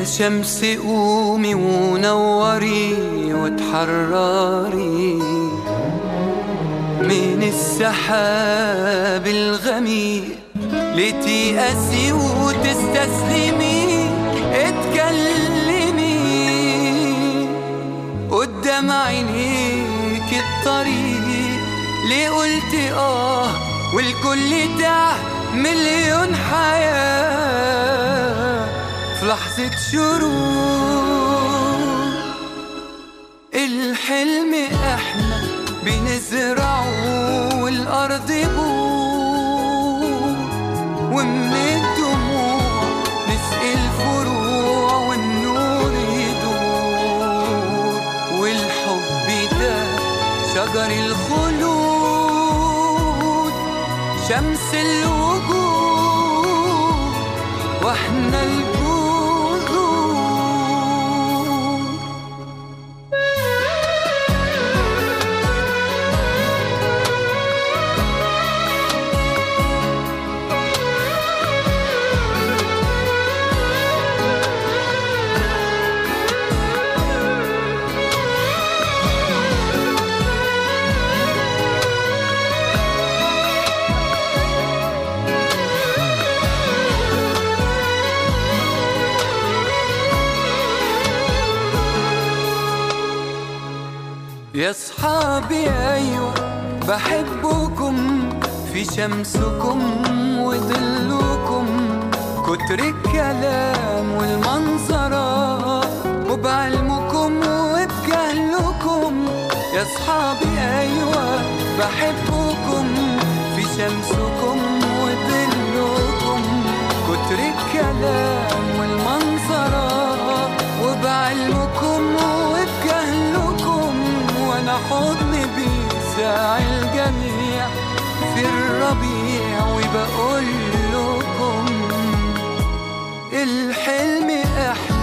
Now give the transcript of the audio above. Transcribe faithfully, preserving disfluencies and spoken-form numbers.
شمس قومي ونوري وتحرري من السحاب الغميق، لتيأسي وتستسلمي، اتكلمي قدام عينيك الطريق، ليه قلتي اه والكل ده مليون حياة في لحظة شروق. الحلم احنا بنزرعه والأرض بور، ومن الدموع نسقي الفروع والنور يدور، والحب ده شجر الخلود، شمس الوجود، واحنا الجود. يا صحابي أيوة بحبكم، في شمسكم وظلكم، كتر الكلام والمنظرة، وبعلمكم وبجهلكم. يا صحابي أيوة بحبكم، في شمسكم وظلكم، كتر الكلام والمنظرة، وبعلمكم وبجهلكم، وانا حضني بيساع الجميع في الربيع، وبقول لكم الحلم احلى